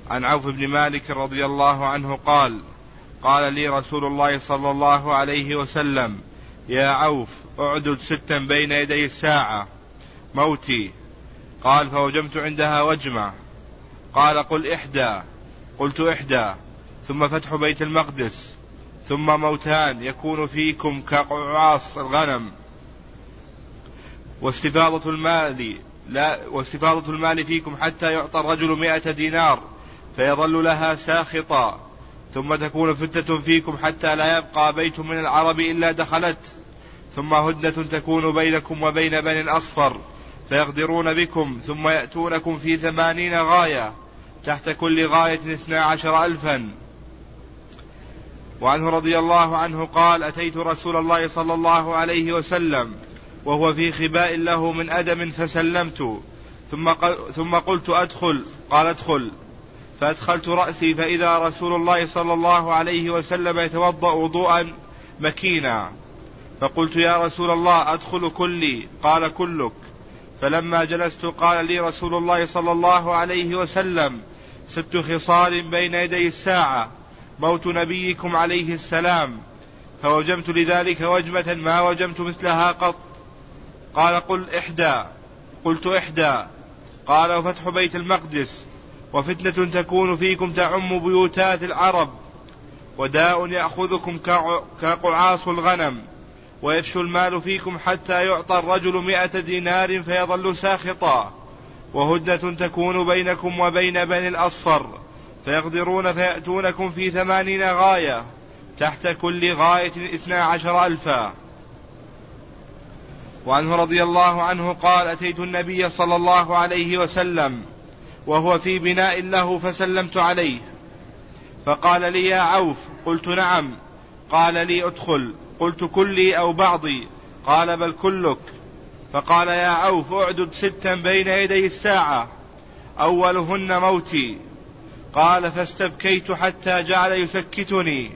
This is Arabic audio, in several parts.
عن عوف بن مالك رضي الله عنه قال: قال لي رسول الله صلى الله عليه وسلم: يا عوف، اعدد 6 بين يدي الساعة موتي. قال: فوجمت عندها وجمة. قال: قل 1. قلت 1. ثم فتح بيت المقدس، ثم موتان يكون فيكم كقعاص الغنم، واستفاضة المال فيكم حتى يعطى الرجل 100 دينار فيظل لها ساخطا، ثم تكون فتنة فيكم حتى لا يبقى بيت من العرب إلا دخلت، ثم هدنة تكون بينكم وبين بني الأصفر فيغدرون بكم، ثم يأتونكم في 80 غاية، تحت كل غاية 12,000. وعنه رضي الله عنه قال: أتيت رسول الله صلى الله عليه وسلم وهو في خباء له من أدم فسلمت، ثم قلت: أدخل. قال: أدخل. فأدخلت رأسي فإذا رسول الله صلى الله عليه وسلم يتوضأ وضوءا مكينا، فقلت: يا رسول الله، أدخل كلي؟ قال: كلك. فلما جلست قال لي رسول الله صلى الله عليه وسلم: 6 خصال بين يدي الساعة، موت نبيكم عليه السلام. فوجمت لذلك وجمة ما وجمت مثلها قط. قال: قل 1. قلت 1. قال: وفتح بيت المقدس، وفتنة تكون فيكم تعم بيوتات العرب، وداء يأخذكم كقعاص الغنم، ويفشو المال فيكم حتى يعطى الرجل 100 دينار فيظل ساخطا، وهدنة تكون بينكم وبين بني الأصفر فيغدرون فيأتونكم في 80 غاية، تحت كل غاية 12,000. وعنه رضي الله عنه قال: أتيت النبي صلى الله عليه وسلم وهو في بناء له فسلمت عليه، فقال لي: يا عوف. قلت: نعم. قال لي: ادخل. قلت: كلي أو بعضي؟ قال: بل كلك. فقال: يا عوف، اعدد 6 بين يدي الساعة، أولهن موتي. قال: فاستبكيت حتى جعل يسكتني،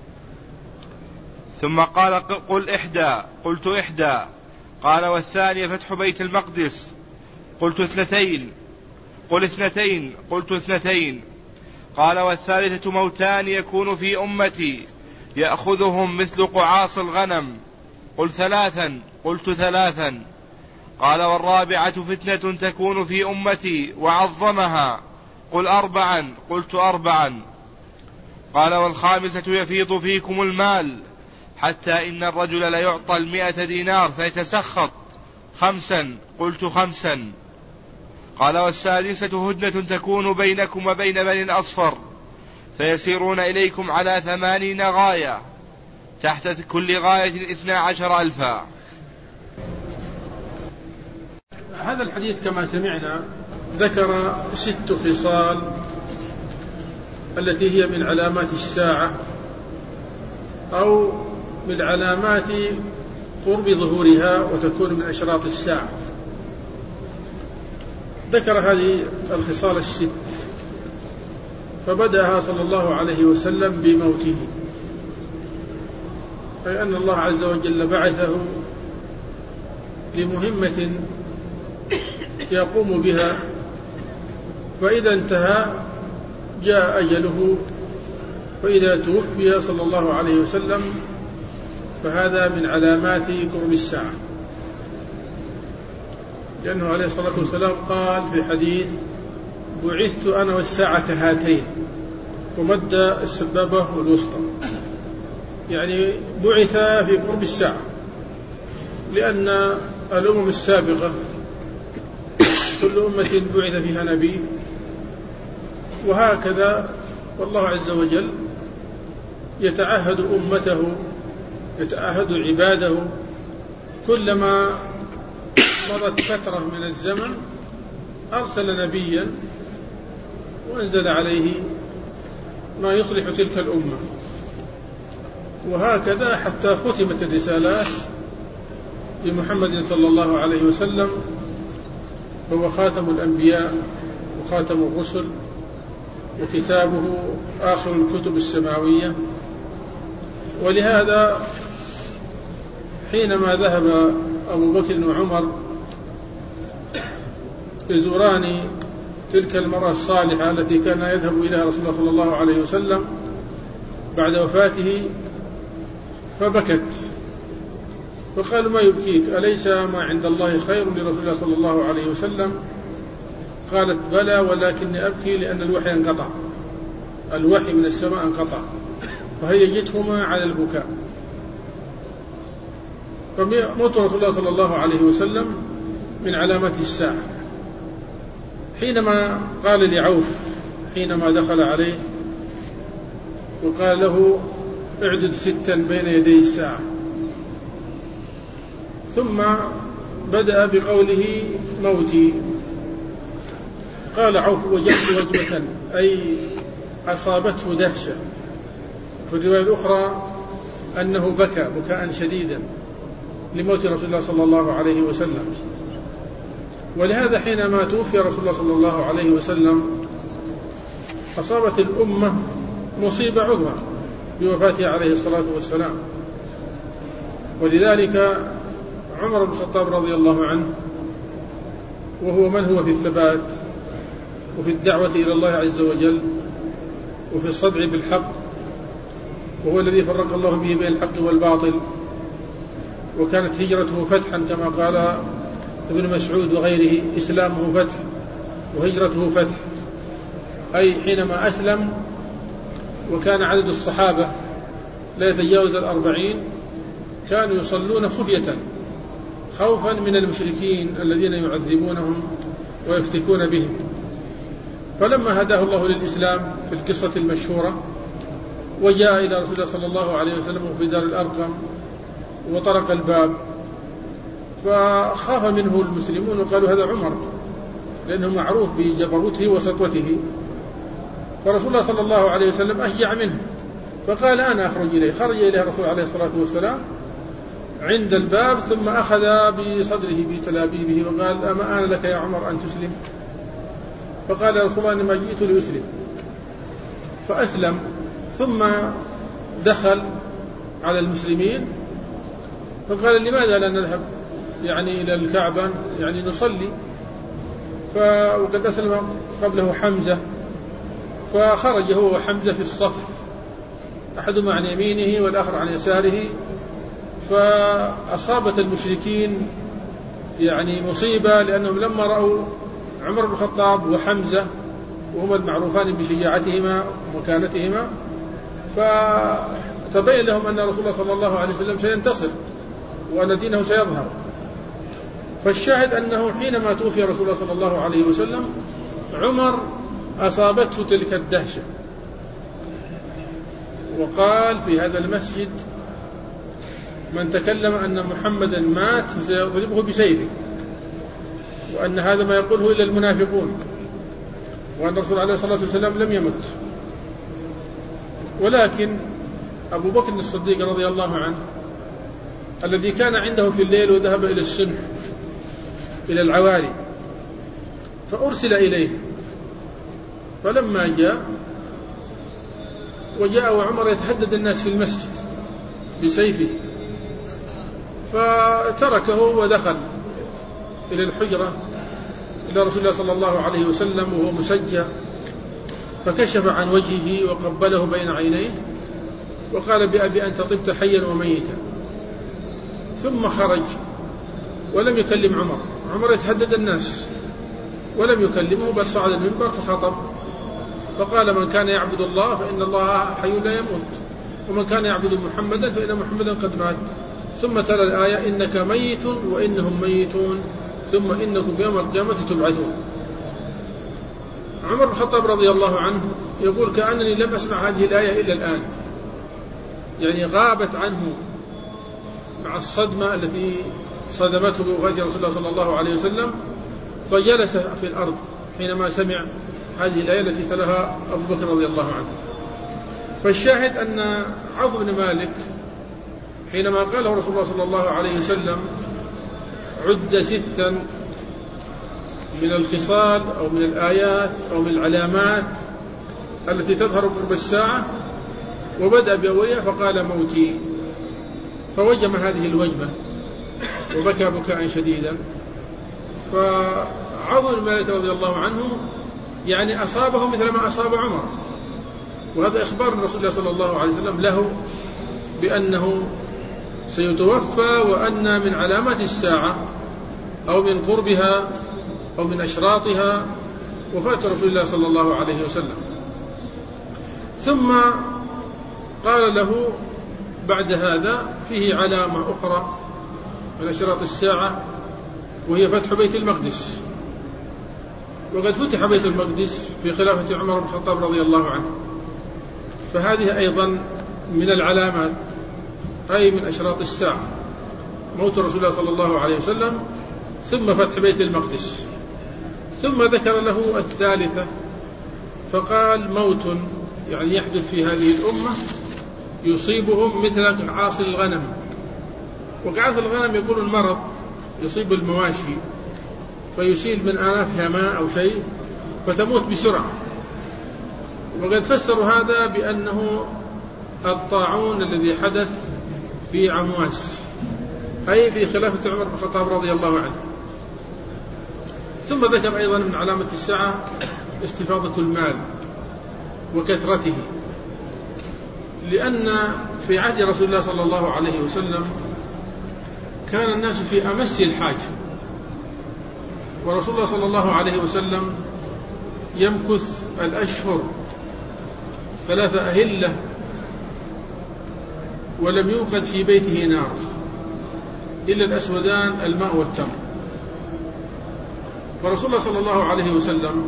ثم قال: قل 1. قلت 1. قال: والثانية فتح بيت المقدس. قلت 2. قل 2. قلت 2. قال: والثالثة موتان يكون في أمتي يأخذهم مثل قعاص الغنم. قل 3. قلت 3. قال: والرابعة فتنة تكون في أمتي وعظمها. قل 4. قلت 4. قال: والخامسة يفيض فيكم المال حتى إن الرجل ليعطى 100 دينار فيتسخط. 5. قلت 5. قال: والسادسة هدنة تكون بينكم وبين بني الأصفر فيسيرون إليكم على 80 غاية، تحت كل غاية 12,000. هذا الحديث كما سمعنا ذكر 6 خصال التي هي من علامات الساعة أو من علامات قرب ظهورها وتكون من أشراط الساعة. ذكر هذه الخصال 6، فبدأها صلى الله عليه وسلم بموته، أي أن الله عز وجل بعثه لمهمة يقوم بها، فإذا انتهى جاء أجله، فإذا توفي صلى الله عليه وسلم فهذا من علامات قرب الساعة، لأنه عليه الصلاة والسلام قال في حديث: بعثت أنا والساعة كهاتين، ومد السبابة والوسطى، يعني بعث في قرب الساعة، لأن الأمم السابقة كل أمة بعث فيها نبي، وهكذا والله عز وجل يتعهد أمته، يتعهد عباده، كلما مضت فترة من الزمن أرسل نبيا وأنزل عليه ما يصلح تلك الأمة، وهكذا حتى ختمت الرسالات بمحمد صلى الله عليه وسلم، فهو خاتم الأنبياء وخاتم الرسل، وكتابه آخر الكتب السماوية. ولهذا حينما ذهب أبو بكر وعمر يزوران تلك المرأة الصالحة التي كان يذهب إليها رسول الله صلى الله عليه وسلم بعد وفاته، فبكت، فقال: ما يبكيك؟ أليس ما عند الله خير لرسول الله صلى الله عليه وسلم؟ قالت: بلى، ولكني أبكي لأن الوحي انقطع، الوحي من السماء انقطع، فهيجتهما على البكاء. فموت رسول الله صلى الله عليه وسلم من علامات الساعة. حينما قال لعوف حينما دخل عليه وقال له: اعدد 6 بين يدي الساعة، ثم بدأ بقوله: موتي. قال عوف: وجدت وجبة، أي أصابته دهشة. في الرواية الأخرى أنه بكى بكاء شديدا لموت رسول الله صلى الله عليه وسلم. ولهذا حينما توفي رسول الله صلى الله عليه وسلم أصابت الأمة مصيبة عظمى بوفاته عليه الصلاة والسلام. ولذلك عمر بن الخطاب رضي الله عنه، وهو من هو في الثبات وفي الدعوة إلى الله عز وجل وفي الصدع بالحق، وهو الذي فرق الله به بين الحق والباطل، وكانت هجرته فتحا كما قال ابن مسعود وغيره: إسلامه فتح وهجرته فتح، أي حينما أسلم وكان عدد الصحابة لا يتجاوز 40 كانوا يصلون خفية خوفا من المشركين الذين يعذبونهم ويفتكون بهم. فلما هداه الله للإسلام في القصة المشهورة وجاء إلى رسول الله صلى الله عليه وسلم في دار الأرقم وطرق الباب، فخاف منه المسلمون وقالوا: هذا عمر، لأنه معروف بجبروته وسطوته. فرسول الله صلى الله عليه وسلم أشجع منه فقال: أنا أخرج إليه. خرج إليه الرسول عليه الصلاة والسلام عند الباب، ثم أخذ بصدره بتلابيبه وقال: أما آن لك يا عمر أن تسلم؟ فقال رسول الله: إنما جئت لأسلم. فأسلم، ثم دخل على المسلمين فقال: لماذا لا نذهب إلى الكعبة نصلي؟ وقد أسلم قبله حمزة، فخرج هو وحمزة في الصف، أحدهما عن يمينه والآخر عن يساره، فأصابت المشركين مصيبة، لأنهم لما رأوا عمر بن الخطاب وحمزة وهما المعروفان بشجاعتهما ومكانتهما، فتبين لهم أن رسول الله صلى الله عليه وسلم سينتصر وأن دينه سيظهر. فالشاهد أنه حينما توفي رسول الله صلى الله عليه وسلم عمر أصابته تلك الدهشة، وقال في هذا المسجد: من تكلم أن محمدا مات فسيضربه بسيفه، وأن هذا ما يقوله إلا المنافقون، وأن الرسول عليه الصلاة والسلام لم يمت. ولكن أبو بكر الصديق رضي الله عنه الذي كان عنده في الليل وذهب إلى السنح إلى العوالي فأرسل إليه، فلما جاء وعمر يتحدد الناس في المسجد بسيفه، فتركه ودخل إلى الحجرة إلى رسول الله صلى الله عليه وسلم وهو مسجى، فكشف عن وجهه وقبله بين عينيه وقال: بأبي أنت طبت حيا وميتا. ثم خرج ولم يكلم عمر يتحدد الناس ولم يكلمه، بل صعد المنبر فخطب فقال: من كان يعبد الله فإن الله حي لا يموت، ومن كان يعبد محمدا فإن محمدا قد مات. ثم تلا الآية: إنك ميت وإنهم ميتون ثم إنكم يوم القيامة تبعثون. عمر بن الخطاب رضي الله عنه يقول: كأنني لم أسمع هذه الآية إلا الآن، غابت عنه مع الصدمة التي صدمته بوفاة رسول الله صلى الله عليه وسلم، فجلس في الأرض حينما سمع هذه الآية التي تلاها أبو بكر رضي الله عنه. فالشاهد أن عوف بن مالك حينما قاله رسول الله صلى الله عليه وسلم عد 6 من الخصال أو من الآيات أو من العلامات التي تظهر قرب الساعة، وبدأ بأولها فقال: موتي. فوجم هذه الوجمة وبكى بكاء شديدا. فعوف بن مالك رضي الله عنه يعني أصابه مثل ما أصاب عمر. وهذا إخبار الرسول الله صلى الله عليه وسلم له بأنه سيتوفى، وأن من علامات الساعة أو من قربها أو من أشراطها وفاة رسول الله صلى الله عليه وسلم. ثم قال له بعد هذا فيه علامة أخرى من أشراط الساعة، وهي فتح بيت المقدس. وقد فتح بيت المقدس في خلافة عمر بن الخطاب رضي الله عنه، فهذه أيضا من العلامات، أي من أشراط الساعة، موت رسول الله صلى الله عليه وسلم ثم فتح بيت المقدس. ثم ذكر له الثالثة فقال موت يعني يحدث في هذه الأمة يصيبهم مثل عاصي الغنم. وقعاص الغنم يكون المرض يصيب المواشي فيسيل من آنافها ماء أو شيء فتموت بسرعة. وقد فسروا هذا بأنه الطاعون الذي حدث في عمواس، أي في خلافة عمر بن الخطاب رضي الله عنه. ثم ذكر أيضا من علامة الساعة استفاضة المال وكثرته، لأن في عهد رسول الله صلى الله عليه وسلم كان الناس في أمس الحاجة، ورسول الله صلى الله عليه وسلم يمكث الأشهر 3 أهلة ولم يوقد في بيته نار إلا الأسودان الماء والتمر. ورسول الله صلى الله عليه وسلم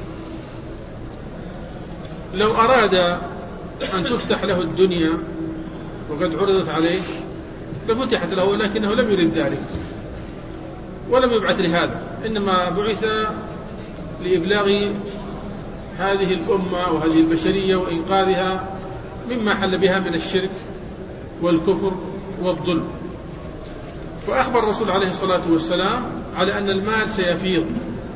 لو أراد أن تفتح له الدنيا وقد عرضت عليه لفتحت له، ولكنه لم يرد ذلك ولم يبعث لهذا، إنما بعث لإبلاغ هذه الأمة وهذه البشرية وإنقاذها مما حل بها من الشرك والكفر والظلم. فأخبر الرسول عليه الصلاة والسلام على أن المال سيفيض،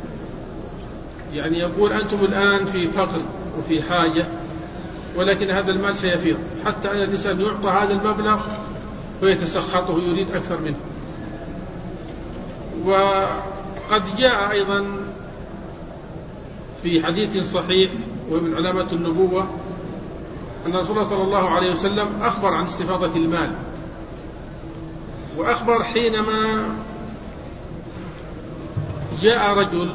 يعني يقول أنتم الآن في فقر وفي حاجة، ولكن هذا المال سيفيض، حتى أن الإنسان يعطى هذا المبلغ فيتسخطه يريد أكثر منه. وقد جاء أيضا في حديث صحيح ومن علامات النبوة أن رسول الله صلى الله عليه وسلم أخبر عن استفاضة المال، وأخبر حينما جاء رجل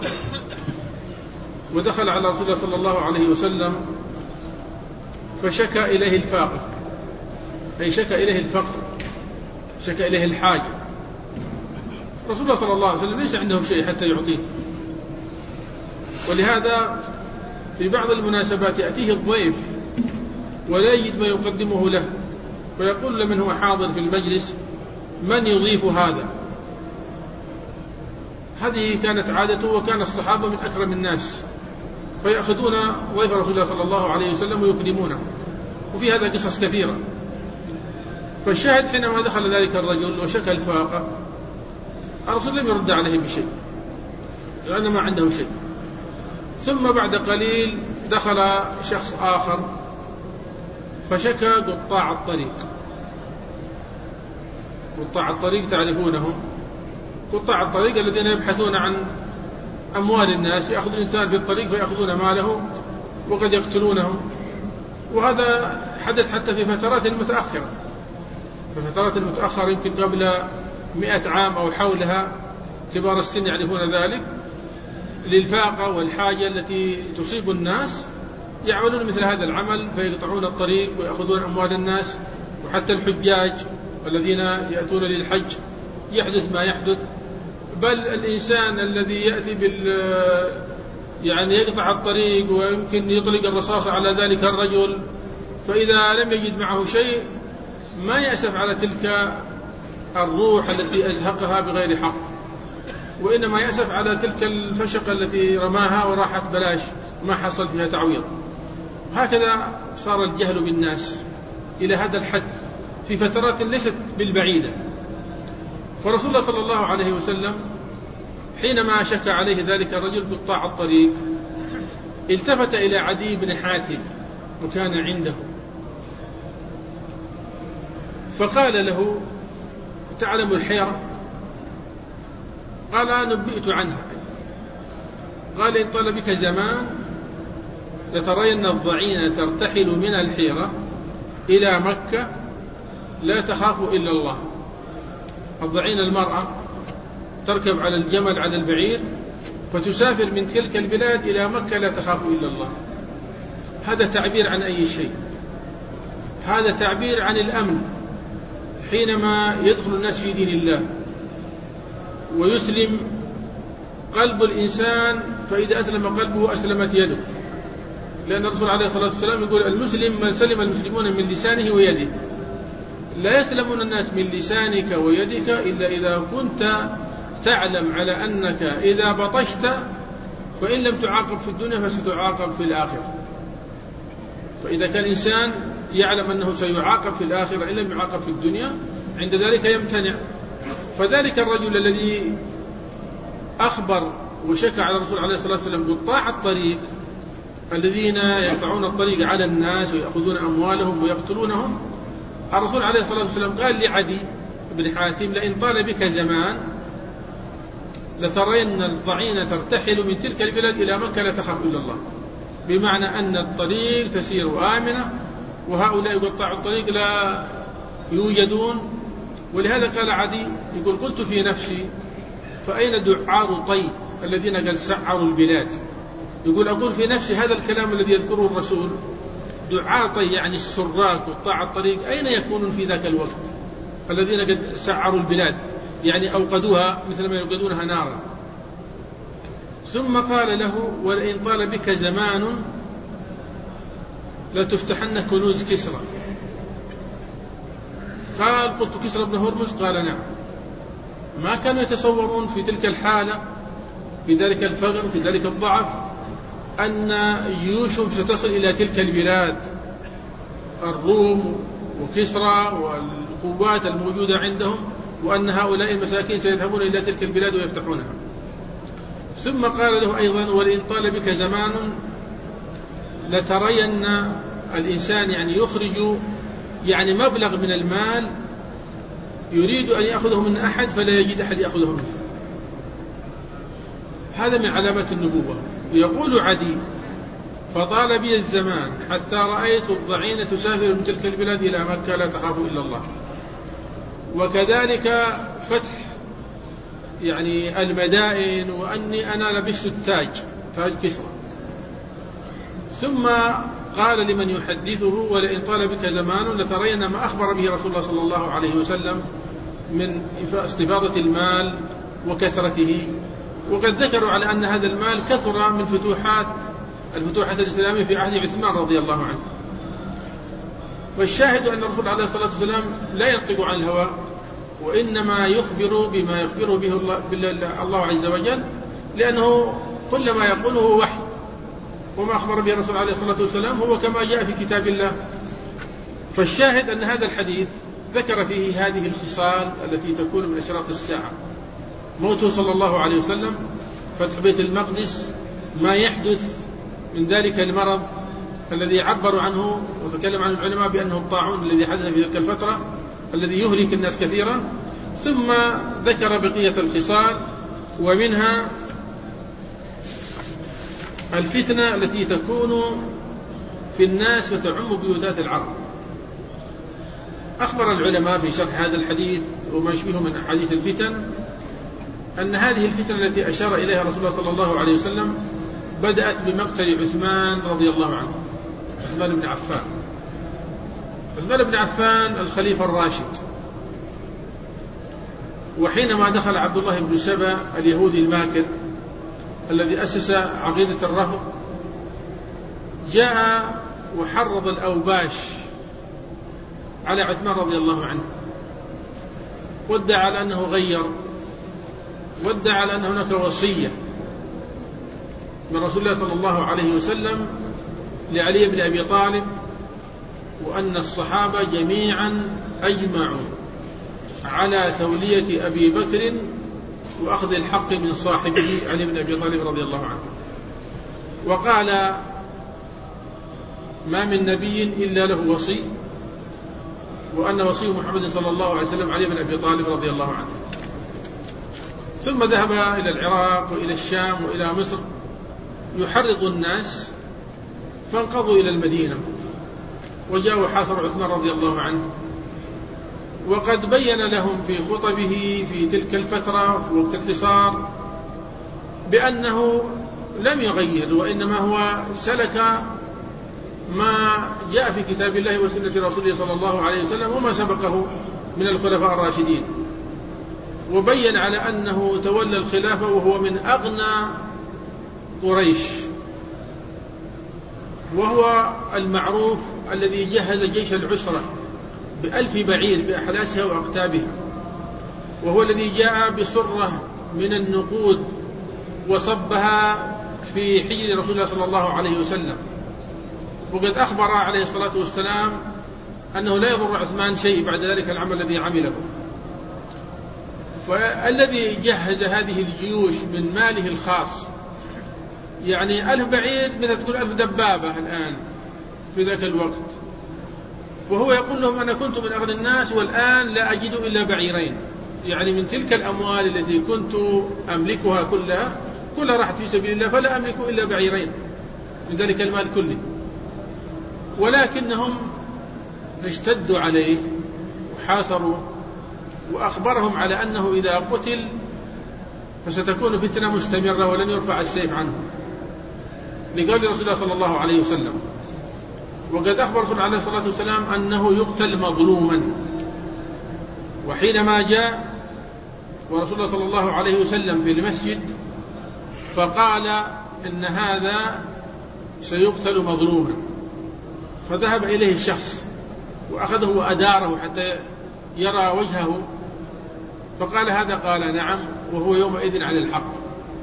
ودخل على رسول الله صلى الله عليه وسلم فشكى إليه الفاقر، أي شكى إليه الفقر، شكى إليه الحاجة. رسول الله صلى الله عليه وسلم ليس عنده شيء حتى يعطيه، ولهذا في بعض المناسبات يأتيه الضيف ولا يجد ما يقدمه له، ويقول لمن هو حاضر في المجلس من يضيف هذا. هذه كانت عادته، وكان الصحابة من أكرم الناس، فيأخذون ضيف رسول الله صلى الله عليه وسلم ويكرمونه. وفي هذا قصص كثيرة. فالشاهد حينما دخل ذلك الرجل وشكى الفاقة، الرسول لم يرد عليه بشيء لأنه ما عنده شيء. ثم بعد قليل دخل شخص آخر فشكى قطاع الطريق. قطاع الطريق تعرفونهم، قطاع الطريق الذين يبحثون عن أموال الناس، يأخذ الإنسان في الطريق فيأخذون ماله وقد يقتلونه. وهذا حدث حتى في فترات متأخرة، في فترات متأخرة يمكن قبل 100 عام أو حولها، كبار السن يعرفون ذلك، للفاقة والحاجة التي تصيب الناس يعملون مثل هذا العمل فيقطعون الطريق ويأخذون أموال الناس. وحتى الحجاج الذين يأتون للحج يحدث ما يحدث، بل الإنسان الذي يأتي يعني يقطع الطريق ويمكن يطلق الرصاص على ذلك الرجل، فإذا لم يجد معه شيء ما يأسف على تلك الروح التي أزهقها بغير حق، وإنما يأسف على تلك الفشقة التي رماها وراحت بلاش ما حصل فيها تعويض. هكذا صار الجهل بالناس إلى هذا الحد في فترات ليست بالبعيدة. فرسول الله صلى الله عليه وسلم حينما شكى عليه ذلك الرجل قطاع الطريق التفت إلى عدي بن حاتم وكان عنده، فقال له: تعلم الحيرة؟ قال: نبئت عنها. قال: إن طال بك زمان لترين الضعين ترتحل من الحيرة إلى مكة لا تخاف إلا الله. الضعين المرأة تركب على الجمل على البعير فتسافر من تلك البلاد إلى مكة لا تخاف إلا الله. هذا تعبير عن أي شيء؟ هذا تعبير عن الأمن حينما يدخل الناس في دين الله ويسلم قلب الإنسان، فإذا أسلم قلبه أسلمت يده، لأن الرسول عليه الصلاة والسلام يقول المسلم من سلم المسلمون من لسانه ويده. لا يسلمون الناس من لسانك ويدك إلا إذا كنت تعلم على أنك إذا بطشت فإن لم تعاقب في الدنيا فستعاقب في الآخرة. فإذا كان الإنسان يعلم أنه سيعاقب في الآخرة إن لم يعاقب في الدنيا عند ذلك يمتنع. فذلك الرجل الذي أخبر وشكى على الرسول عليه الصلاة والسلام قطاع الطريق الذين يقطعون الطريق على الناس ويأخذون أموالهم ويقتلونهم، الرسول عليه الصلاة والسلام قال لعدي بن حاتم لئن طال بك زمان لترين الضعين ترتحل من تلك البلاد إلى مكة لا تخاف إلا الله، بمعنى أن الطريق تسير آمنة وهؤلاء يقطعوا الطريق لا يوجدون. ولهذا قال عدي يقول قلت في نفسي فأين دعار طي الذين قد سعروا البلاد؟ يقول أقول في نفسي هذا الكلام الذي يذكره الرسول دعار طي يعني السراق قطاع الطريق أين يكونون في ذاك الوقت الذين قد سعروا البلاد، يعني أوقدوها مثل ما يوقدونها نارا. ثم قال له ولئن طال بك زمان لتفتحن كنوز كسرى. قال قلت كسرى بن هرمز؟ قال نعم. ما كانوا يتصورون في تلك الحالة في ذلك الفقر في ذلك الضعف أن جيوشهم ستصل إلى تلك البلاد الروم وكسرى والقوات الموجودة عندهم، وأن هؤلاء المساكين سيذهبون إلى تلك البلاد ويفتحونها. ثم قال له أيضا ولئن طال بك زمان لترين الإنسان يعني يخرج يعني مبلغ من المال يريد أن يأخذه من أحد فلا يجد أحد يأخذه منه. هذا من علامات النبوة. يقول عدي فطال بي الزمان حتى رأيت الضعين تسافر من تلك البلاد إلى مكة لا تخاف إلا الله. وكذلك فتح يعني المدائن، وأني أنا لبست التاج تاج كسرى. ثم قال لمن يحدثه ولئن طال بك زمان لترين ما أخبر به رسول الله صلى الله عليه وسلم من استفاضة المال وكثرته. وقد ذكروا على أن هذا المال كثر من الفتوحات الإسلامية في عهد عثمان رضي الله عنه. فالشاهد أن الرسول عليه الصلاة والسلام لا ينطق عن الهوى، وإنما يخبر بما يخبره به الله عز وجل، لأنه كل ما يقوله هو وحي، وما أخبر به الرسول عليه الصلاة والسلام هو كما جاء في كتاب الله. فالشاهد أن هذا الحديث ذكر فيه هذه الخصال التي تكون من أشراط الساعة: موته صلى الله عليه وسلم، فتح بيت المقدس، ما يحدث من ذلك المرض الذي عبروا عنه وتكلم عنه العلماء بأنه الطاعون الذي حدث في تلك الفترة الذي يهلك الناس كثيرا. ثم ذكر بقية الخصال، ومنها الفتنة التي تكون في الناس وتعم بيوتات العرب. أخبر العلماء في شرح هذا الحديث وما يشبهه من أحاديث الفتن أن هذه الفتنة التي أشار إليها رسول الله صلى الله عليه وسلم بدأت بمقتل عثمان رضي الله عنه، عثمان بن عفان. عثمان بن عفان الخليفة الراشد، وحينما دخل عبد الله بن سبأ اليهودي الماكر الذي أسس عقيدة الرهب جاء وحرض الأوباش على عثمان رضي الله عنه، وادعى على أنه غير، وادعى على أن هناك وصية من رسول الله صلى الله عليه وسلم لعلي بن أبي طالب، وأن الصحابة جميعا أجمعوا على تولية أبي بكر وأخذ الحق من صاحبه علي بن أبي طالب رضي الله عنه. وقال ما من نبي إلا له وصي، وأن وصي محمد صلى الله عليه وسلم علي بن أبي طالب رضي الله عنه. ثم ذهب إلى العراق وإلى الشام وإلى مصر يحرض الناس فانقضوا إلى المدينة وجاءوا حاصروا عثمان رضي الله عنه، وقد بين لهم في خطبه في تلك الفترة في وقت الحصار بأنه لم يغير، وإنما هو سلك ما جاء في كتاب الله وسنة رسوله صلى الله عليه وسلم وما سبقه من الخلفاء الراشدين، وبين على أنه تولى الخلافة وهو من أغنى قريش، وهو المعروف الذي جهز جيش العسرة ب1000 بعير بأحلاسها وأقتابها، وهو الذي جاء بسرة من النقود وصبها في حجر رسول الله صلى الله عليه وسلم، وقد أخبر عليه الصلاة والسلام أنه لا يضر عثمان شيء بعد ذلك العمل الذي عمله. فالذي جهز هذه الجيوش من ماله الخاص، يعني 1000 بعير مثل تقول 1000 دبابة الآن في ذاك الوقت، وهو يقول لهم أنا كنت من أغنى الناس والآن لا أجد إلا بعيرين، يعني من تلك الأموال التي كنت أملكها كلها راحت في سبيل الله، فلا أملك إلا بعيرين من ذلك المال كله. ولكنهم اشتدوا عليه وحاصروا، وأخبرهم على أنه إذا قتل فستكون فتنة مستمرة ولن يرفع السيف عنه، لقول رسول الله صلى الله عليه وسلم. وقد أخبر رسول الله عليه الصلاة والسلام أنه يقتل مظلوما. وحينما جاء ورسول الله صلى الله عليه وسلم في المسجد فقال إن هذا سيقتل مظلوما، فذهب إليه الشخص وأخذه وأداره حتى يرى وجهه، فقال هذا؟ قال نعم، وهو يومئذ على الحق.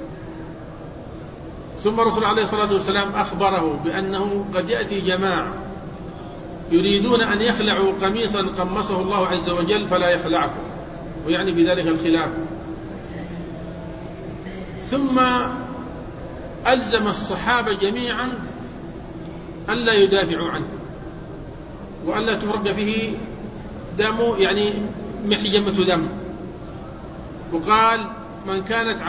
ثم الرسول عليه الصلاة والسلام أخبره بأنه قد يأتي جماعة يريدون أن يخلعوا قميصا قمصه الله عز وجل فلا يخلعه، ويعني بذلك الخلاف. ثم ألزم الصحابة جميعا ألا يدافعوا عنه وألا تفرق فيه دم، يعني محجمة دم. وقال من كانت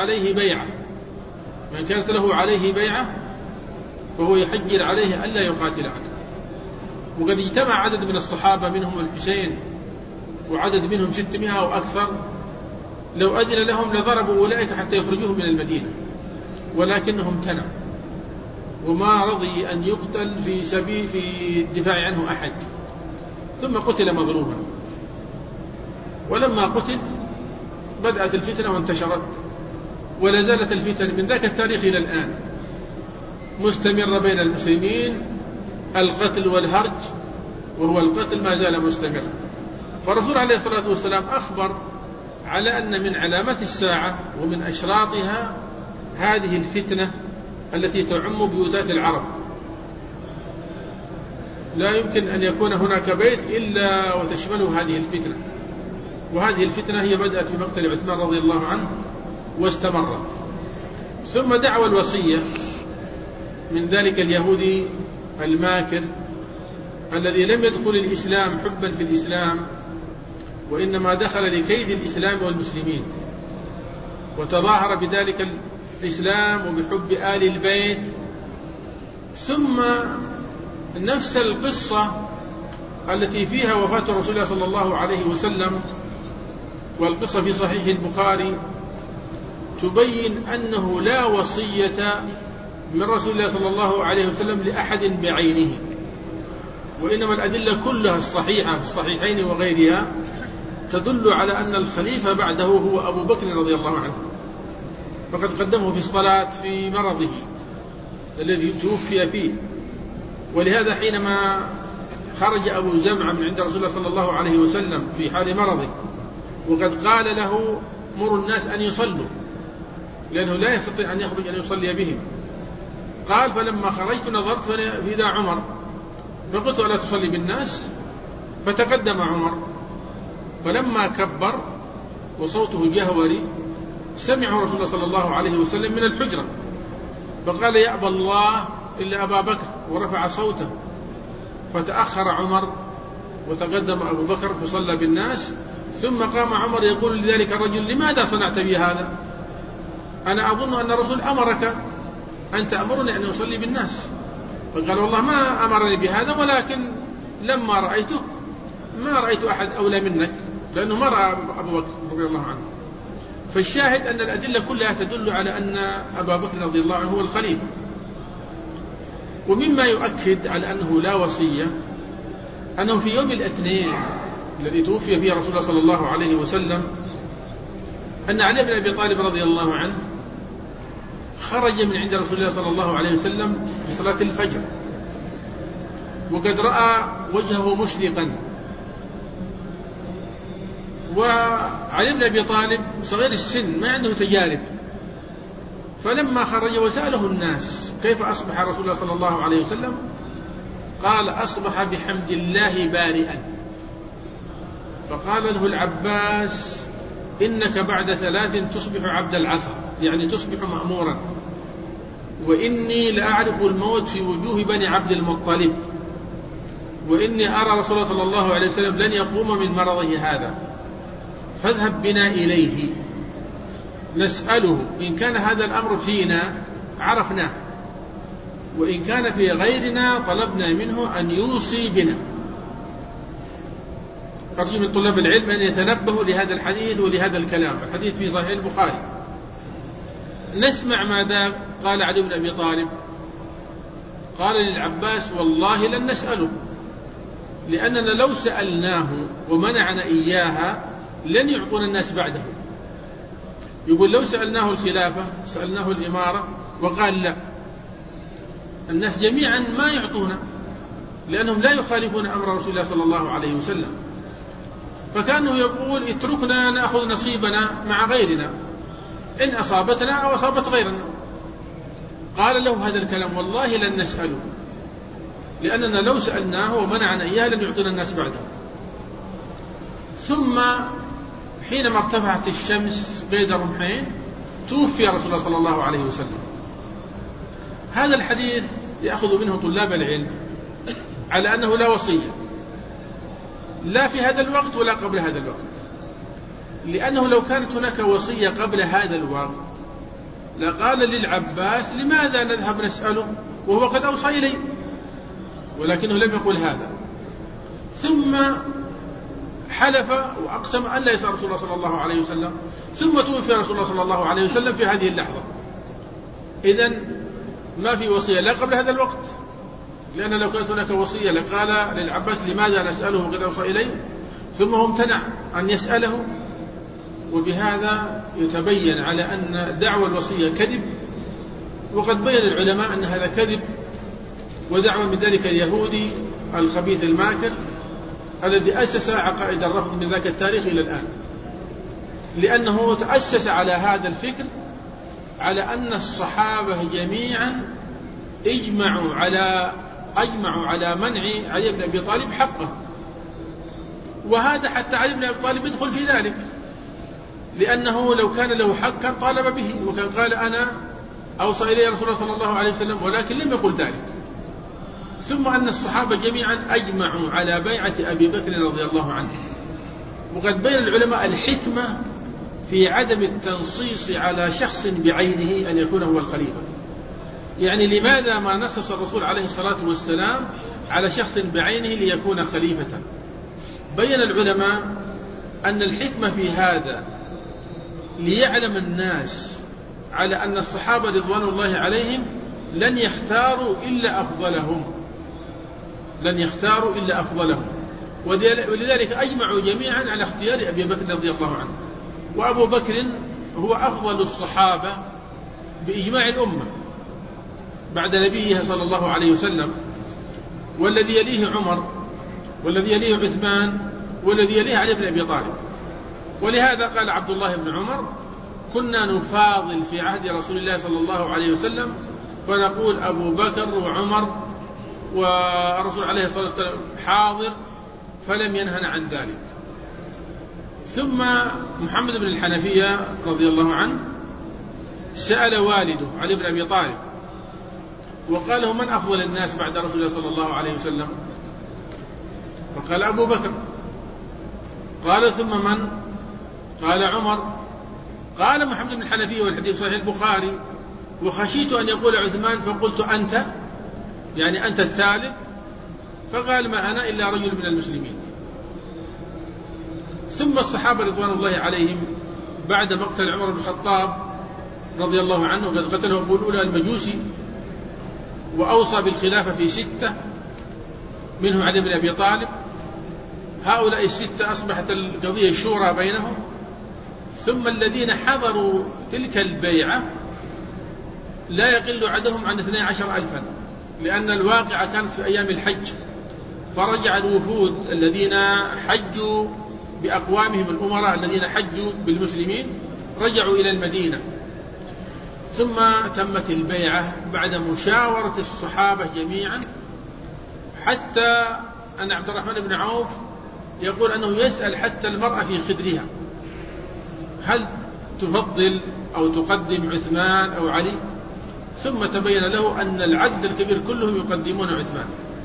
له عليه بيعة فهو يحجر عليه ألا يقاتل عنه. وقد اجتمع عدد من الصحابة منهم الحسين وعدد منهم 600 وأكثر، لو أذن لهم لضربوا أولئك حتى يخرجوهم من المدينة، ولكنهم امتنعوا وما رضي أن يقتل في سبيل في الدفاع عنه أحد. ثم قتل مظلوما. ولما قتل بدأت الفتنة وانتشرت، ولا زالت الفتن من ذاك التاريخ إلى الآن مستمرة بين المسلمين، القتل والهرج، وهو القتل ما زال مستمر. فالرسول عليه الصلاة والسلام أخبر على أن من علامات الساعة ومن أشراطها هذه الفتنة التي تعم بيوتات العرب. لا يمكن أن يكون هناك بيت إلا وتشمله هذه الفتنة، وهذه الفتنة هي بدأت بمقتل عثمان رضي الله عنه واستمرت. ثم دعوى الوصية من ذلك اليهودي الماكر الذي لم يدخل الإسلام حبا في الإسلام، وإنما دخل لكيد الإسلام والمسلمين، وتظاهر بذلك الإسلام وبحب آل البيت. ثم نفس القصة التي فيها وفاة رسول الله صلى الله عليه وسلم، والقصة في صحيح البخاري، تبين أنه لا وصية من رسول الله صلى الله عليه وسلم لأحد بعينه، وإنما الأدلة كلها الصحيحة في الصحيحين وغيرها تدل على أن الخليفة بعده هو أبو بكر رضي الله عنه، فقد قدمه في الصلاة في مرضه الذي توفي فيه. ولهذا حينما خرج أبو زمعة من عند رسول الله صلى الله عليه وسلم في حال مرضه، وقد قال له مروا الناس أن يصلوا، لأنه لا يستطيع أن يخرج أن يصلي بهم، قال فلما خرجت نظرت فإذا عمر، فقلت ألا تصلي بالناس؟ فتقدم عمر، فلما كبر وصوته جهوري سمعه رسول الله صلى الله عليه وسلم من الحجرة، فقال يأبى الله إلا أبا بكر، ورفع صوته. فتأخر عمر وتقدم أبو بكر فصلى بالناس، ثم قام عمر يقول لذلك الرجل لماذا صنعت بي هذا؟ أنا أظن أن الرسول أمرك أن تأمرني أن أصلي بالناس، فقال والله ما أمرني بهذا، ولكن لما رأيته ما رأيت أحد أولى منك، لأنه ما رأى أبو بكر رضي الله عنه. فالشاهد أن الأدلة كلها تدل على أن أبا بكر رضي الله عنه هو الخليفة. ومما يؤكد على أنه لا وصية أنه في يوم الاثنين الذي توفي فيه رسول الله صلى الله عليه وسلم أن علي بن أبي طالب رضي الله عنه خرج من عند رسول الله صلى الله عليه وسلم في صلاة الفجر، وقد رأى وجهه مشرقا، وعلي بن أبي طالب صغير السن ما عنده تجارب، فلما خرج وسأله الناس كيف أصبح رسول الله صلى الله عليه وسلم قال أصبح بحمد الله بارئا. فقال له العباس إنك بعد 3 تصبح عبد العصا، يعني تصبح مأمورا، وإني لأعرف الموت في وجوه بني عبد المطلب، وإني أرى رسول الله صلى الله عليه وسلم لن يقوم من مرضه هذا، فاذهب بنا إليه نسأله، إن كان هذا الأمر فينا عرفناه، وإن كان في غيرنا طلبنا منه أن يوصي بنا. أرجو من طلاب العلم أن يتنبهوا لهذا الحديث ولهذا الكلام، الحديث في صحيح البخاري. نسمع ماذا قال علي بن أبي طالب. قال للعباس والله لن نسأله، لأننا لو سألناه ومنعنا إياها لن يعطون الناس بعده. يقول لو سألناه الخلافة سألناه الإمارة وقال لا، الناس جميعا ما يعطونا، لأنهم لا يخالفون أمر رسول الله صلى الله عليه وسلم. فكانه يقول اتركنا نأخذ نصيبنا مع غيرنا، إن أصابتنا أو أصابت غيرنا. قال له هذا الكلام والله لن نسأله، لأننا لو سألناه ومنعنا إياه لن يعطينا الناس بعده. ثم حينما ارتفعت الشمس بين الرمحين توفي رسول الله صلى الله عليه وسلم. هذا الحديث يأخذ منه طلاب العلم على أنه لا وصية، لا في هذا الوقت ولا قبل هذا الوقت، لأنه لو كانت هناك وصية قبل هذا الوقت لقال للعباس لماذا نذهب نسأله وهو قد أوصى إليه، ولكنه لم يقل هذا. ثم حلف وأقسم أن لا يسأل رسول الله صلى الله عليه وسلم، ثم توفي رسول الله صلى الله عليه وسلم في هذه اللحظة. إذن ما في وصية لا قبل هذا الوقت، لأن لو كانت هناك وصية لقال للعباس لماذا نسأله وقد أوصى إليه، ثم هو امتنع أن يسأله. وبهذا يتبين على أن دعوى الوصية كذب، وقد بين العلماء أن هذا كذب ودعوى من ذلك اليهودي الخبيث الماكر الذي أسس عقائد الرفض من ذاك التاريخ إلى الآن، لأنه تأسس على هذا الفكر على أن الصحابة جميعا أجمعوا على منع علي بن أبي طالب حقه، وهذا حتى علي بن أبي طالب يدخل في ذلك، لأنه لو كان له حق كان طالب به وكان قال أنا أوصى إلي رسول الله صلى الله عليه وسلم، ولكن لم يقل ذلك. ثم أن الصحابة جميعا أجمعوا على بيعة أبي بكر رضي الله عنه. وقد بين العلماء الحكمة في عدم التنصيص على شخص بعينه أن يكون هو الخليفة، يعني لماذا ما نصص الرسول عليه الصلاة والسلام على شخص بعينه ليكون خليفة؟ بين العلماء أن الحكمة في هذا ليعلم الناس على أن الصحابة رضوان الله عليهم لن يختاروا إلا أفضلهم، ولذلك أجمعوا جميعا على اختيار أبي بكر رضي الله عنه. وأبو بكر هو أفضل الصحابة بإجماع الأمة بعد نبيها صلى الله عليه وسلم، والذي يليه عمر، والذي يليه عثمان، والذي يليه علي بن أبي طالب. ولهذا قال عبد الله بن عمر كنا نفاضل في عهد رسول الله صلى الله عليه وسلم فنقول أبو بكر وعمر، والرسول عليه الصلاة والسلام حاضر فلم ينهنا عن ذلك. ثم محمد بن الحنفية رضي الله عنه سأل والده علي بن أبي طالب وقال له من أفضل الناس بعد رسول الله صلى الله عليه وسلم؟ فقال أبو بكر. قال ثم من؟ قال عمر. قال محمد بن الحنفية والحديث صحيح البخاري وخشيت أن يقول عثمان فقلت أنت، يعني أنت الثالث؟ فقال ما أنا إلا رجل من المسلمين. ثم الصحابة رضوان الله عليهم بعد مقتل عمر بن الخطاب رضي الله عنه قد قتله أبو الأولى المجوسي، وأوصى بالخلافة في 6 منهم علي بن أبي طالب. هؤلاء 6 أصبحت القضية شورى بينهم. ثم الذين حضروا تلك البيعة لا يقل عددهم عن 12,000، لأن الواقعة كانت في أيام الحج، فرجع الوفود الذين حجوا بأقوامهم الأمراء الذين حجوا بالمسلمين رجعوا إلى المدينة. ثم تمت البيعة بعد مشاورة الصحابة جميعا، حتى أن عبد الرحمن بن عوف يقول أنه يسأل حتى المرأة في خدرها هل تفضل أو تقدم عثمان أو علي، ثم تبين له أن العدد الكبير كلهم يقدمون عثمان.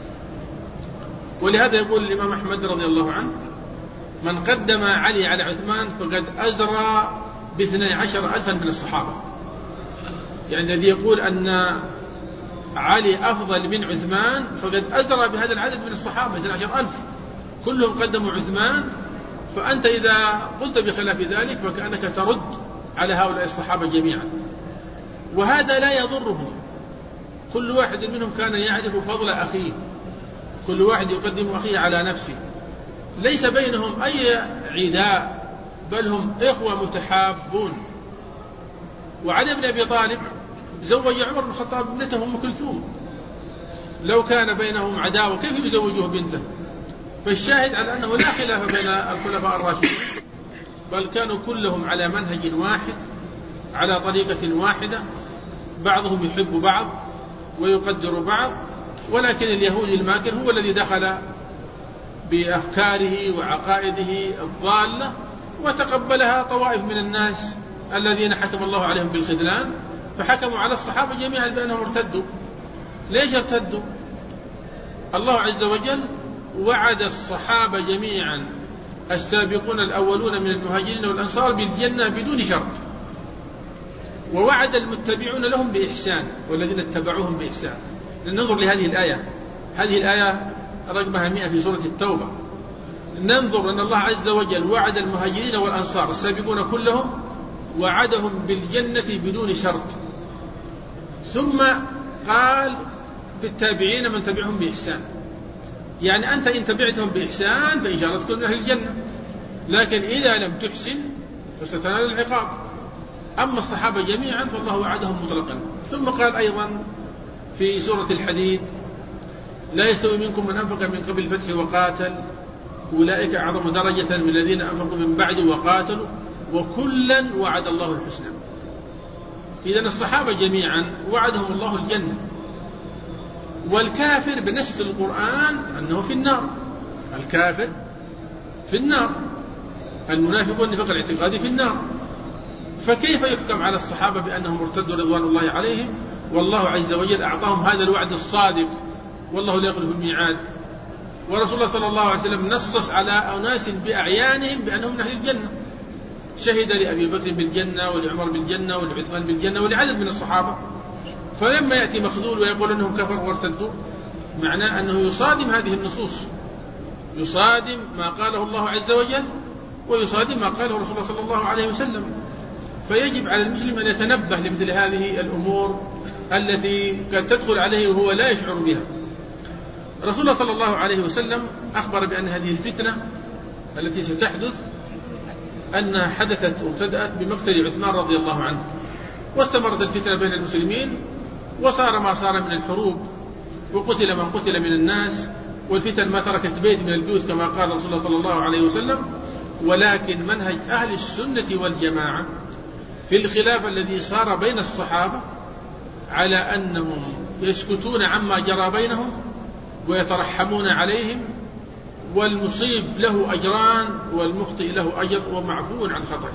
ولهذا يقول الإمام أحمد رضي الله عنه من قدم علي على عثمان فقد أزرى ب12,000 من الصحابة. يعني الذي يقول أن علي أفضل من عثمان فقد أزرى بهذا العدد من الصحابة 12,000 كلهم قدموا عثمان. فأنت إذا قلت بخلاف ذلك فكأنك ترد على هؤلاء الصحابة جميعا، وهذا لا يضرهم. كل واحد منهم كان يعرف فضل أخيه، كل واحد يقدم أخيه على نفسه، ليس بينهم أي عداء، بل هم إخوة متحابون. وعلي بن أبي طالب زوج عمر بن الخطاب ابنته أم كلثوم، لو كان بينهم عداوة كيف يزوجه بنته؟ فالشاهد على أنه لا خلاف بين الخلفاء الراشدين، بل كانوا كلهم على منهج واحد على طريقة واحدة، بعضهم يحب بعض ويقدر بعض. ولكن اليهودي الماكر هو الذي دخل بأفكاره وعقائده الضالة وتقبلها طوائف من الناس الذين حكم الله عليهم بالخذلان، فحكموا على الصحابة جميعا بأنهم ارتدوا. ليش ارتدوا؟ الله عز وجل وعد الصحابة جميعا السابقون الأولون من المهاجرين والأنصار بالجنة بدون شرط، ووعد المتبعون لهم بإحسان والذين اتبعوهم بإحسان. ننظر لهذه الآية، هذه الآية رقمها 100 في سورة التوبة. ننظر أن الله عز وجل وعد المهاجرين والأنصار السابقون كلهم وعدهم بالجنة بدون شرط، ثم قال في التابعين من تبعهم بإحسان. يعني أنت إن تبعتهم بإحسان فإن شاء الله تكون من أهل الجنة، لكن إذا لم تحسن فستنال العقاب. أما الصحابة جميعا فالله وعدهم مطلقا. ثم قال أيضا في سورة الحديد لا يستوي منكم من أنفق من قبل الفتح وقاتل أولئك أعظم درجة من الذين أنفقوا من بعد وقاتلوا وكلا وعد الله الحسنى. إذن الصحابة جميعا وعدهم الله الجنة. والكافر بنص القرآن أنه في النار، الكافر في النار، المنافقون النفاق الاعتقادي في النار. فكيف يحكم على الصحابة بأنهم ارتدوا رضوان الله عليهم والله عز وجل أعطاهم هذا الوعد الصادق والله لا يخلف الميعاد؟ ورسول الله صلى الله عليه وسلم نصص على أناس بأعيانهم بأنهم من أهل الجنة، شهد لأبي بكر بالجنة ولعمر بالجنة ولعثمان بالجنة ولعدد من الصحابة. فلما يأتي مخذول ويقول أنهم كفروا وارتدوا، معناه أنه يصادم هذه النصوص، يصادم ما قاله الله عز وجل ويصادم ما قاله رسول الله صلى الله عليه وسلم. فيجب على المسلم أن يتنبه لمثل هذه الأمور التي قد تدخل عليه وهو لا يشعر بها. رسول الله صلى الله عليه وسلم أخبر بأن هذه الفتنة التي ستحدث أنها حدثت وابتدأت بمقتل عثمان رضي الله عنه، واستمرت الفتنة بين المسلمين وصار ما صار من الحروب وقتل من قتل من الناس، والفتن ما تركت بيت من البيوت كما قال رسول الله صلى الله عليه وسلم. ولكن منهج أهل السنة والجماعة في الخلاف الذي صار بين الصحابة على أنهم يسكتون عما جرى بينهم ويترحمون عليهم، والمصيب له أجران والمخطئ له أجر ومعفو عن خطئه.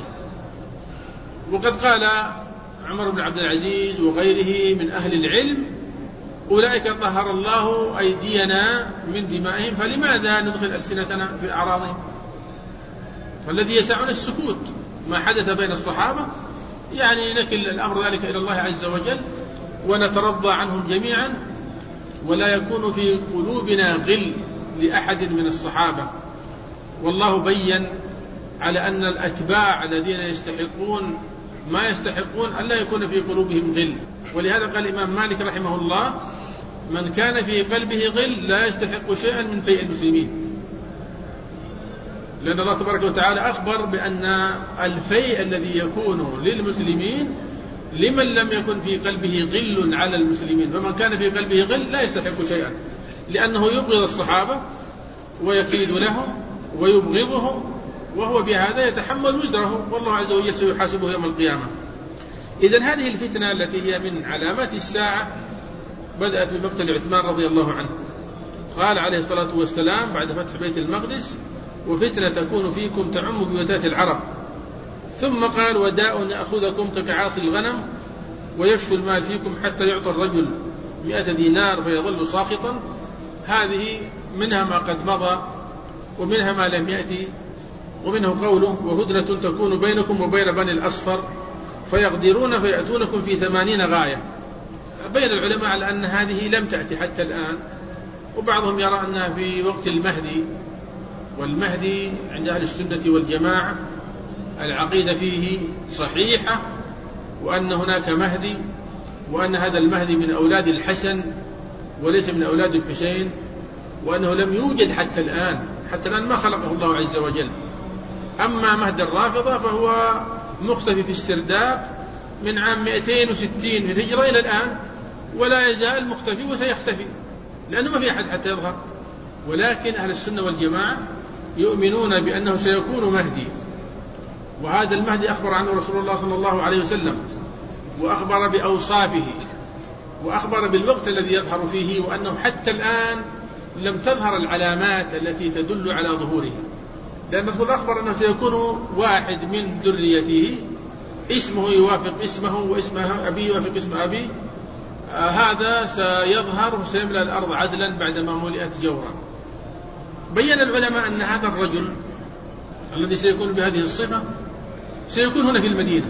وقد قال عمر بن عبد العزيز وغيره من أهل العلم أولئك طهر الله أيدينا من دمائهم فلماذا ندخل ألسنتنا في أعراضهم؟ فالذي يسعنا السكوت ما حدث بين الصحابة، يعني نكل الأمر ذلك إلى الله عز وجل ونترضى عنهم جميعا ولا يكون في قلوبنا غل لأحد من الصحابة. والله بين على أن الأتباع الذين يستحقون ما يستحقون أن لا يكون في قلوبهم غل. ولهذا قال الإمام مالك رحمه الله: من كان في قلبه غل لا يستحق شيئا من فيء المسلمين. لأن الله تبارك وتعالى أخبر بأن الفيء الذي يكون للمسلمين لمن لم يكن في قلبه غل على المسلمين. فمن كان في قلبه غل لا يستحق شيئا، لأنه يبغض الصحابة ويكيد لهم ويبغضهم، وهو بهذا يتحمل وزره، والله عز وجل سيحاسبه يوم القيامة. إذن هذه الفتنة التي هي من علامات الساعة بدأت بمقتل عثمان رضي الله عنه. قال عليه الصلاة والسلام بعد فتح بيت المقدس: وفتنة تكون فيكم تعم بيوتات العرب. ثم قال: وداء يأخذكم كقعاص الغنم ويفشو المال فيكم حتى يعطى الرجل 100 دينار فيظل ساخطا. هذه منها ما قد مضى ومنها ما لم يأتي، ومنه قوله: وهدنة تكون بينكم وبين بني الأصفر فيغدرون فيأتونكم في 80 غاية. بين العلماء على أن هذه لم تأتي حتى الآن، وبعضهم يرى أنها في وقت المهدي. والمهدي عند أهل السنة والجماعة العقيدة فيه صحيحة، وأن هناك مهدي، وأن هذا المهدي من أولاد الحسن وليس من أولاد الحسين، وأنه لم يوجد حتى الآن ما خلقه الله عز وجل. أما مهد الرافضة فهو مختفي في السرداب من عام 260 في الهجرة إلى الآن، ولا يزال مختفي وسيختفي، لأنه ما في أحد حتى يظهر. ولكن أهل السنة والجماعة يؤمنون بأنه سيكون مهدي، وهذا المهدي أخبر عنه رسول الله صلى الله عليه وسلم، وأخبر بأوصافه، وأخبر بالوقت الذي يظهر فيه، وأنه حتى الآن لم تظهر العلامات التي تدل على ظهوره. لأن الرسول أخبر أنه سيكون واحد من ذريته اسمه يوافق اسمه واسم أبيه يوافق اسم أبيه، هذا سيظهر وسيملأ الأرض عدلا بعدما ملئت جورا. بين العلماء أن هذا الرجل الذي سيكون بهذه الصفة سيكون هنا في المدينة،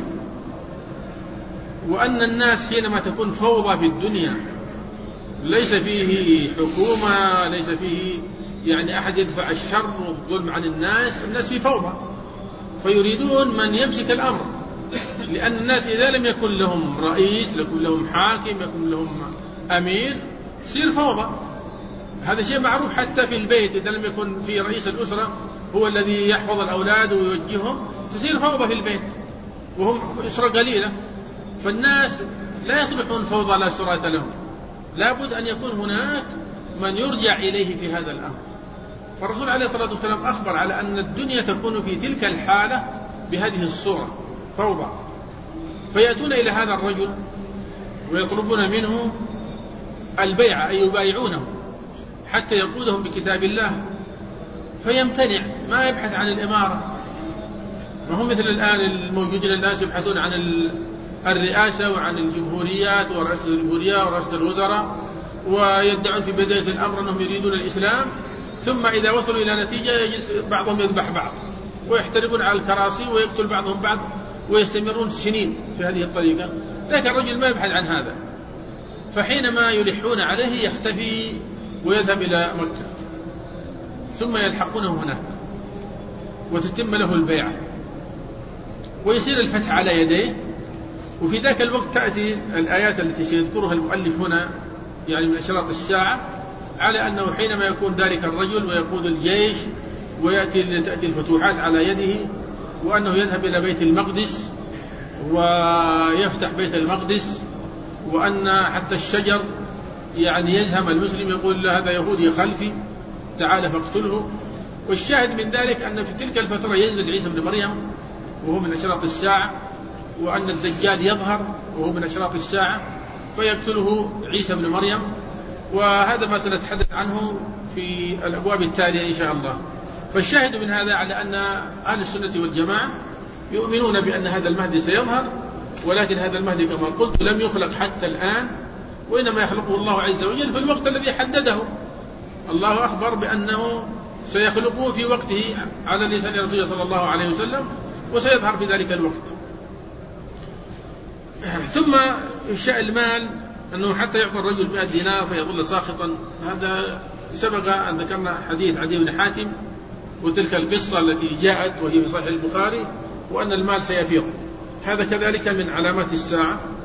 وأن الناس حينما تكون فوضى في الدنيا ليس فيه حكومة، ليس فيه يعني أحد يدفع الشر والظلم عن الناس في فوضى، فيريدون من يمسك الأمر. لأن الناس إذا لم يكن لهم رئيس، يكون لهم حاكم، يكون لهم أمير، تصير فوضى. هذا شيء معروف حتى في البيت، إذا لم يكن في رئيس الأسرة هو الذي يحفظ الأولاد ويوجههم، تصير فوضى في البيت، وهم أسرة قليلة. فالناس لا يصبحون فوضى لا سرعة لهم، لابد أن يكون هناك من يرجع إليه في هذا الأمر. فالرسول عليه الصلاة والسلام أخبر على أن الدنيا تكون في تلك الحالة بهذه الصورة، فوضى. فيأتون إلى هذا الرجل ويطلبون منه البيعة، أي يبايعونه حتى يقودهم بكتاب الله، فيمتنع، ما يبحث عن الإمارة. وهم مثل الآن الموجودين الناس يبحثون عن الرئاسة وعن الجمهوريات ورئاسة الجمهورية ورئاسة الوزراء، ويدعون في بداية الأمر أنهم يريدون الإسلام، ثم إذا وصلوا إلى نتيجة يجلس بعضهم يذبح بعض ويحترقون على الكراسي ويقتل بعضهم بعض، ويستمرون سنين في هذه الطريقة. لكن الرجل ما يبحث عن هذا، فحينما يلحون عليه يختفي ويذهب إلى مكة، ثم يلحقونه هناك وتتم له البيعة ويصير الفتح على يديه. وفي ذاك الوقت تأتي الآيات التي سيذكرها المؤلف هنا يعني من أشراط الساعة، على أنه حينما يكون ذلك الرجل ويقود الجيش تأتي الفتوحات على يده، وأنه يذهب إلى بيت المقدس ويفتح بيت المقدس، وأن حتى الشجر يعني يزهم المسلم يقول له هذا يهودي خلفي تعال فاقتله. والشاهد من ذلك أن في تلك الفترة ينزل عيسى بن مريم وهو من أشراط الساعة، وأن الدجال يظهر وهو من أشراط الساعة فيقتله عيسى بن مريم. وهذا ما سنتحدث عنه في الأبواب التالية إن شاء الله. فالشاهد من هذا على أن أهل السنة والجماعة يؤمنون بأن هذا المهدي سيظهر، ولكن هذا المهدي كما قلت لم يخلق حتى الآن، وإنما يخلقه الله عز وجل في الوقت الذي حدده. الله أخبر بأنه سيخلقه في وقته على لسان رسوله صلى الله عليه وسلم، وسيظهر في ذلك الوقت. ثم إنشاء المال أنه حتى يعطي الرجل 100 دينار فيظل ساخطا. هذا سبق أن ذكرنا حديث عدي بن حاتم وتلك القصة التي جاءت وهي في صحيح البخاري، وأن المال سيفيض. هذا كذلك من علامات الساعة،